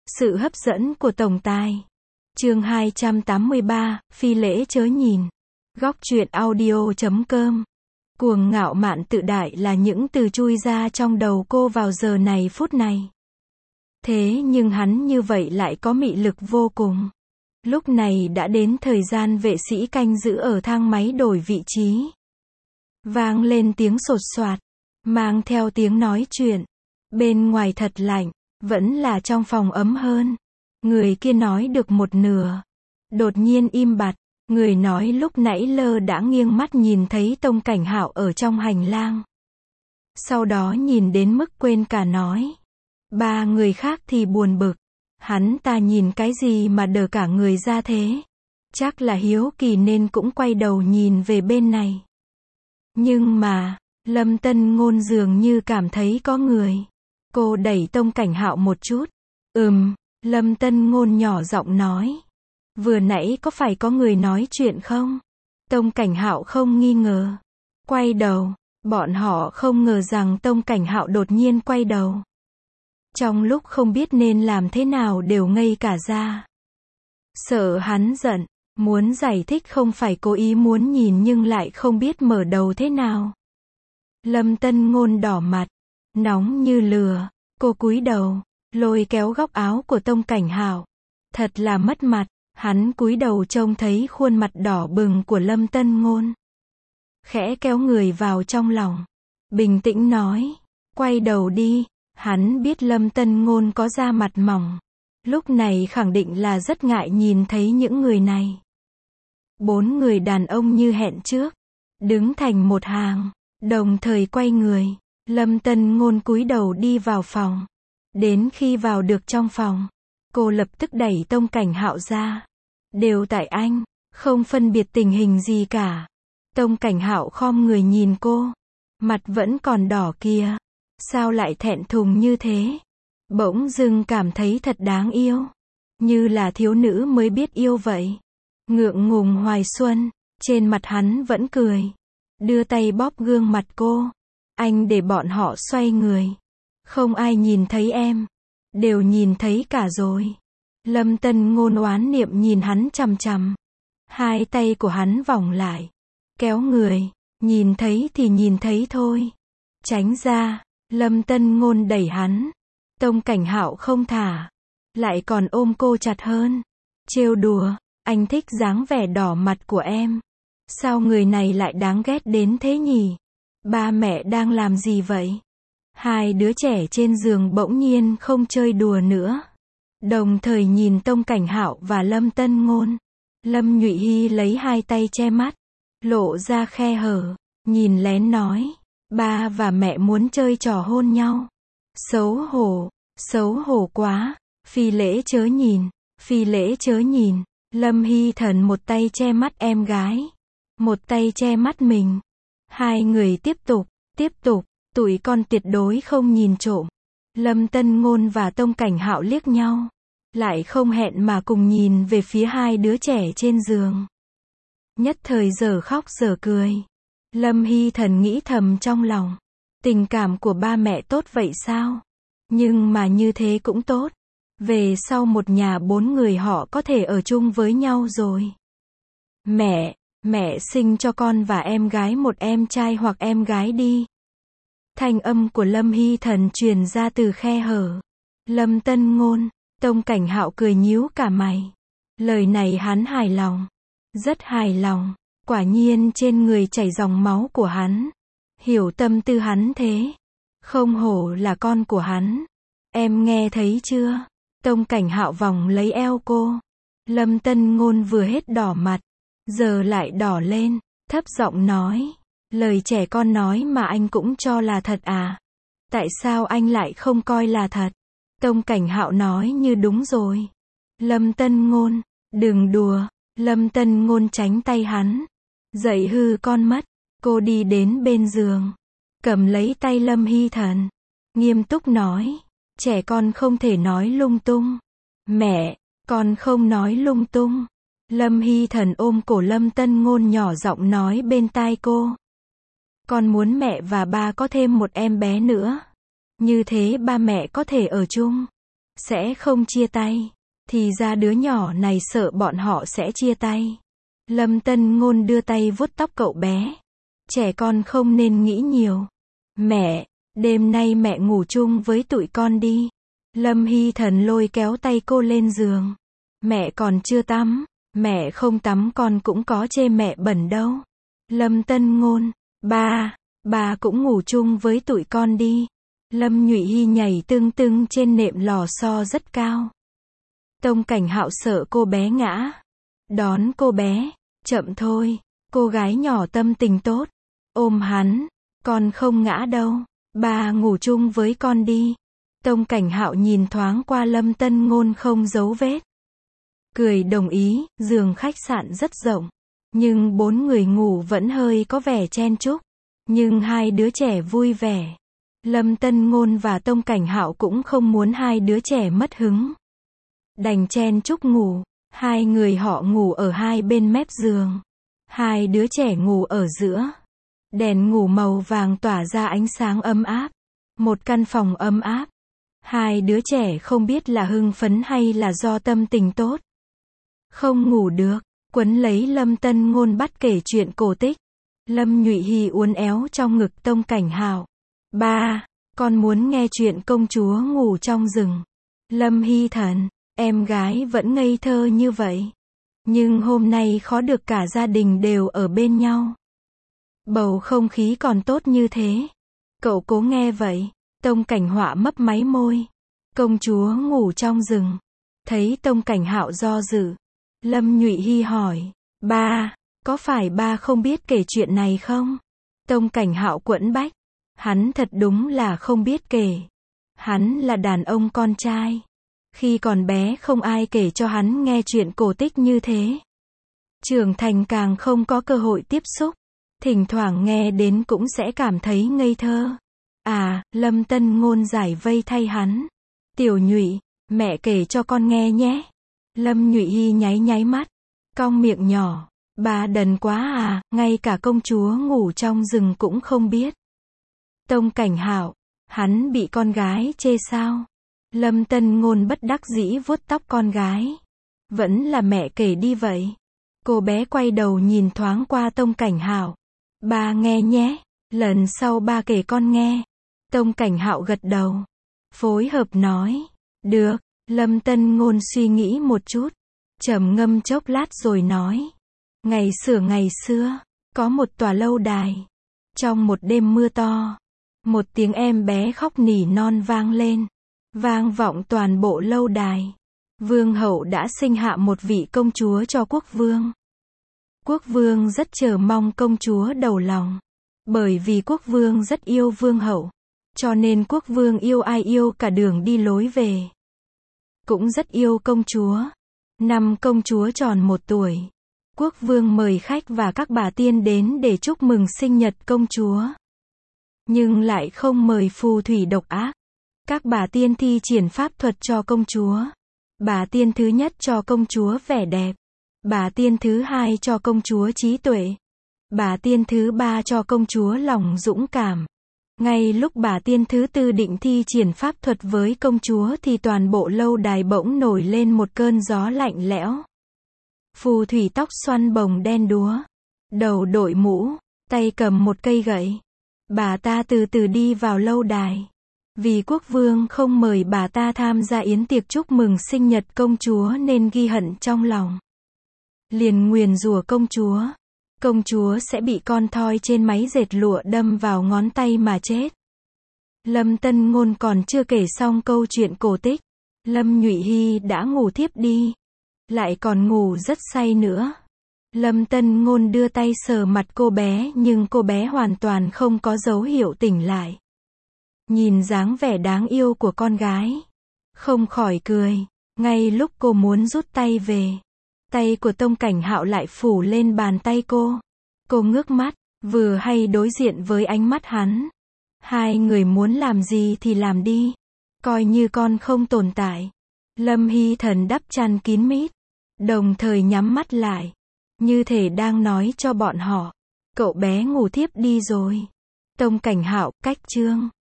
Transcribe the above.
Sự hấp dẫn của tổng tài. Chương 283, phi lễ chớ nhìn. Góc truyện audio.com. Cuồng ngạo mạn tự đại là những từ chui ra trong đầu cô vào giờ này phút này. Thế nhưng hắn như vậy lại có mị lực vô cùng. Lúc này đã đến thời gian vệ sĩ canh giữ ở thang máy đổi vị trí. Vang lên tiếng sột soạt, mang theo tiếng nói chuyện. Bên ngoài thật lạnh, vẫn là trong phòng ấm hơn. Người kia nói được một nửa. Đột nhiên im bặt, người nói lúc nãy lơ đãng nghiêng mắt nhìn thấy Tông Cảnh Hạo ở trong hành lang. Sau đó nhìn đến mức quên cả nói. Ba người khác thì buồn bực. Hắn ta nhìn cái gì mà đờ cả người ra thế? Chắc là hiếu kỳ nên cũng quay đầu nhìn về bên này. Nhưng mà, Lâm Tân Ngôn dường như cảm thấy có người. Cô đẩy Tông Cảnh Hạo một chút. Lâm Tân Ngôn nhỏ giọng nói. Vừa nãy có phải có người nói chuyện không? Tông Cảnh Hạo không nghi ngờ. Quay đầu, bọn họ không ngờ rằng Tông Cảnh Hạo đột nhiên quay đầu. Trong lúc không biết nên làm thế nào đều ngây cả ra. Sợ hắn giận, muốn giải thích không phải cố ý muốn nhìn nhưng lại không biết mở đầu thế nào. Lâm Tân Ngôn đỏ mặt, nóng như lửa, cô cúi đầu, lôi kéo góc áo của Tông Cảnh Hạo. Thật là mất mặt, hắn cúi đầu trông thấy khuôn mặt đỏ bừng của Lâm Tân Ngôn. Khẽ kéo người vào trong lòng, bình tĩnh nói, quay đầu đi. Hắn biết Lâm Tân Ngôn có da mặt mỏng, lúc này khẳng định là rất ngại nhìn thấy những người này. 4 người đàn ông như hẹn trước, đứng thành một hàng, đồng thời quay người. Lâm Tân Ngôn cúi đầu đi vào phòng. Đến khi vào được trong phòng, cô lập tức đẩy Tông Cảnh Hạo ra. Đều tại anh, không phân biệt tình hình gì cả. Tông Cảnh Hạo khom người nhìn cô, mặt vẫn còn đỏ kia. Sao lại thẹn thùng như thế? Bỗng dưng cảm thấy thật đáng yêu. Như là thiếu nữ mới biết yêu vậy. Ngượng ngùng hoài xuân, trên mặt hắn vẫn cười. Đưa tay bóp gương mặt cô. Anh để bọn họ xoay người. Không ai nhìn thấy em. Đều nhìn thấy cả rồi. Lâm Tân Ngôn oán niệm nhìn hắn chằm chằm. Hai tay của hắn vòng lại. Kéo người. Nhìn thấy thì nhìn thấy thôi. Tránh ra. Lâm Tân Ngôn đẩy hắn. Tông Cảnh Hạo không thả. Lại còn ôm cô chặt hơn. Trêu đùa. Anh thích dáng vẻ đỏ mặt của em. Sao người này lại đáng ghét đến thế nhỉ? Ba mẹ đang làm gì vậy? Hai đứa trẻ trên giường bỗng nhiên không chơi đùa nữa. Đồng thời nhìn Tông Cảnh Hạo và Lâm Tân Ngôn. Lâm Nhụy Hy lấy hai tay che mắt. Lộ ra khe hở. Nhìn lén nói. Ba và mẹ muốn chơi trò hôn nhau. Xấu hổ quá. Phi lễ chớ nhìn. Phi lễ chớ nhìn. Lâm Hy Thần một tay che mắt em gái. Một tay che mắt mình. Hai người tiếp tục. Tụi con tuyệt đối không nhìn trộm. Lâm Tân Ngôn và Tông Cảnh Hạo liếc nhau. Lại không hẹn mà cùng nhìn về phía hai đứa trẻ trên giường. Nhất thời giờ khóc giờ cười. Lâm Hy Thần nghĩ thầm trong lòng. Tình cảm của ba mẹ tốt vậy sao? Nhưng mà như thế cũng tốt. Về sau một nhà 4 người họ có thể ở chung với nhau rồi. Mẹ sinh cho con và em gái một em trai hoặc em gái đi. Thanh âm của Lâm Hy Thần truyền ra từ khe hở. Lâm Tân Ngôn, Tông Cảnh Hạo cười nhíu cả mày. Lời này hắn hài lòng. Rất hài lòng. Quả nhiên trên người chảy dòng máu của hắn. Hiểu tâm tư hắn thế. Không hổ là con của hắn. Em nghe thấy chưa? Tông Cảnh Hạo vòng lấy eo cô. Lâm Tân Ngôn vừa hết đỏ mặt. Giờ lại đỏ lên. Thấp giọng nói. Lời trẻ con nói mà anh cũng cho là thật à? Tại sao anh lại không coi là thật? Tông Cảnh Hạo nói như đúng rồi. Lâm Tân Ngôn, đừng đùa. Lâm Tân Ngôn tránh tay hắn. Dậy hư con mất. Cô đi đến bên giường. Cầm lấy tay Lâm Hy Thần. Nghiêm túc nói. Trẻ con không thể nói lung tung. Mẹ, con không nói lung tung. Lâm Hy Thần ôm cổ Lâm Tân Ngôn nhỏ giọng nói bên tai cô. Con muốn mẹ và ba có thêm một em bé nữa. Như thế ba mẹ có thể ở chung. sẽ không chia tay. Thì ra đứa nhỏ này sợ bọn họ sẽ chia tay. Lâm Tân Ngôn đưa tay vuốt tóc cậu bé. Trẻ con không nên nghĩ nhiều. Mẹ, đêm nay mẹ ngủ chung với tụi con đi. Lâm Hy Thần lôi kéo tay cô lên giường. Mẹ còn chưa tắm. Mẹ không tắm con cũng có chê mẹ bẩn đâu. Lâm Tân Ngôn, ba cũng ngủ chung với tụi con đi. Lâm Nhụy Hy nhảy tưng tưng trên nệm lò xo rất cao. Tông Cảnh Hạo sợ cô bé ngã. Đón cô bé, chậm thôi, cô gái nhỏ tâm tình tốt. Ôm hắn, con không ngã đâu, ba ngủ chung với con đi. Tông Cảnh Hạo nhìn thoáng qua Lâm Tân Ngôn không giấu vết. Cười đồng ý, giường khách sạn rất rộng. Nhưng 4 người ngủ vẫn hơi có vẻ chen chúc. Nhưng hai đứa trẻ vui vẻ. Lâm Tân Ngôn và Tông Cảnh Hạo cũng không muốn hai đứa trẻ mất hứng. Đành chen chúc ngủ. Hai người họ ngủ ở hai bên mép giường. Hai đứa trẻ ngủ ở giữa. Đèn ngủ màu vàng tỏa ra ánh sáng ấm áp. Một căn phòng ấm áp. Hai đứa trẻ không biết là hưng phấn hay là do tâm tình tốt. Không ngủ được, quấn lấy Lâm Tân Ngôn bắt kể chuyện cổ tích. Lâm Nhụy Hy uốn éo trong ngực Tông Cảnh Hạo. Ba, con muốn nghe chuyện công chúa ngủ trong rừng. Lâm Hy Thần, em gái vẫn ngây thơ như vậy. Nhưng hôm nay khó được cả gia đình đều ở bên nhau. Bầu không khí còn tốt như thế. Cậu cố nghe vậy. Tông Cảnh Họa mấp máy môi. Công chúa ngủ trong rừng. Thấy Tông Cảnh Hạo do dự. Lâm Nhụy Hy hỏi. Ba, có phải ba không biết kể chuyện này không? Tông Cảnh Hạo quẫn bách. Hắn thật đúng là không biết kể. Hắn là đàn ông con trai. Khi còn bé không ai kể cho hắn nghe chuyện cổ tích như thế. Trưởng thành càng không có cơ hội tiếp xúc. Thỉnh thoảng nghe đến cũng sẽ cảm thấy ngây thơ. À, Lâm Tân Ngôn giải vây thay hắn. Tiểu Nhụy, mẹ kể cho con nghe nhé. Lâm Nhụy Hy nháy mắt. Cong miệng nhỏ. Bà đần quá à, ngay cả công chúa ngủ trong rừng cũng không biết. Tông Cảnh Hạo, hắn bị con gái chê sao? Lâm Tân Ngôn bất đắc dĩ vuốt tóc con gái. Vẫn là mẹ kể đi vậy. Cô bé quay đầu nhìn thoáng qua Tông Cảnh Hạo. Ba nghe nhé, lần sau ba kể con nghe. Tông Cảnh Hạo gật đầu. Phối hợp nói. Được, Lâm Tân Ngôn suy nghĩ một chút. Trầm ngâm chốc lát rồi nói. Ngày xưa, có một tòa lâu đài. Trong một đêm mưa to, một tiếng em bé khóc nỉ non vang lên. Vang vọng toàn bộ lâu đài. Vương hậu đã sinh hạ một vị công chúa cho quốc vương. Quốc vương rất chờ mong công chúa đầu lòng. Bởi vì quốc vương rất yêu vương hậu. Cho nên quốc vương yêu ai yêu cả đường đi lối về. Cũng rất yêu công chúa. Năm công chúa tròn 1 tuổi. Quốc vương mời khách và các bà tiên đến để chúc mừng sinh nhật công chúa. Nhưng lại không mời phù thủy độc ác. Các bà tiên thi triển pháp thuật cho công chúa. Bà tiên thứ nhất cho công chúa vẻ đẹp. Bà tiên thứ hai cho công chúa trí tuệ. Bà tiên thứ ba cho công chúa lòng dũng cảm. Ngay lúc bà tiên thứ tư định thi triển pháp thuật với công chúa thì toàn bộ lâu đài bỗng nổi lên một cơn gió lạnh lẽo. Phù thủy tóc xoăn bồng đen đúa. Đầu đội mũ, tay cầm một cây gậy. Bà ta từ từ đi vào lâu đài. Vì quốc vương không mời bà ta tham gia yến tiệc chúc mừng sinh nhật công chúa nên ghi hận trong lòng. Liền nguyền rủa công chúa. Công chúa sẽ bị con thoi trên máy dệt lụa đâm vào ngón tay mà chết. Lâm Tân Ngôn còn chưa kể xong câu chuyện cổ tích. Lâm Nhụy Hy đã ngủ thiếp đi. Lại còn ngủ rất say nữa. Lâm Tân Ngôn đưa tay sờ mặt cô bé nhưng cô bé hoàn toàn không có dấu hiệu tỉnh lại. Nhìn dáng vẻ đáng yêu của con gái. Không khỏi cười. Ngay lúc cô muốn rút tay về. Tay của Tông Cảnh Hạo lại phủ lên bàn tay cô. Cô ngước mắt, vừa hay đối diện với ánh mắt hắn. Hai người muốn làm gì thì làm đi. Coi như con không tồn tại. Lâm Hy Thần đắp chăn kín mít. Đồng thời nhắm mắt lại. Như thể đang nói cho bọn họ. Cậu bé ngủ thiếp đi rồi. Tông Cảnh Hạo, cách chương.